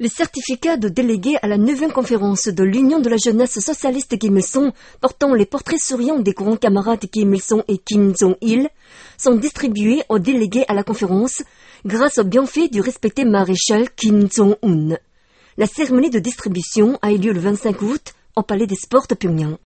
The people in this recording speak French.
Les certificats de délégués à la 9e conférence de l'Union de la jeunesse socialiste Kim Il-sung, portant les portraits souriants des grands camarades Kim Il-sung et Kim Jong-il, sont distribués aux délégués à la conférence grâce au bienfait du respecté maréchal Kim Jong-un. La cérémonie de distribution a eu lieu le 25 août au Palais des Sports de Pyongyang.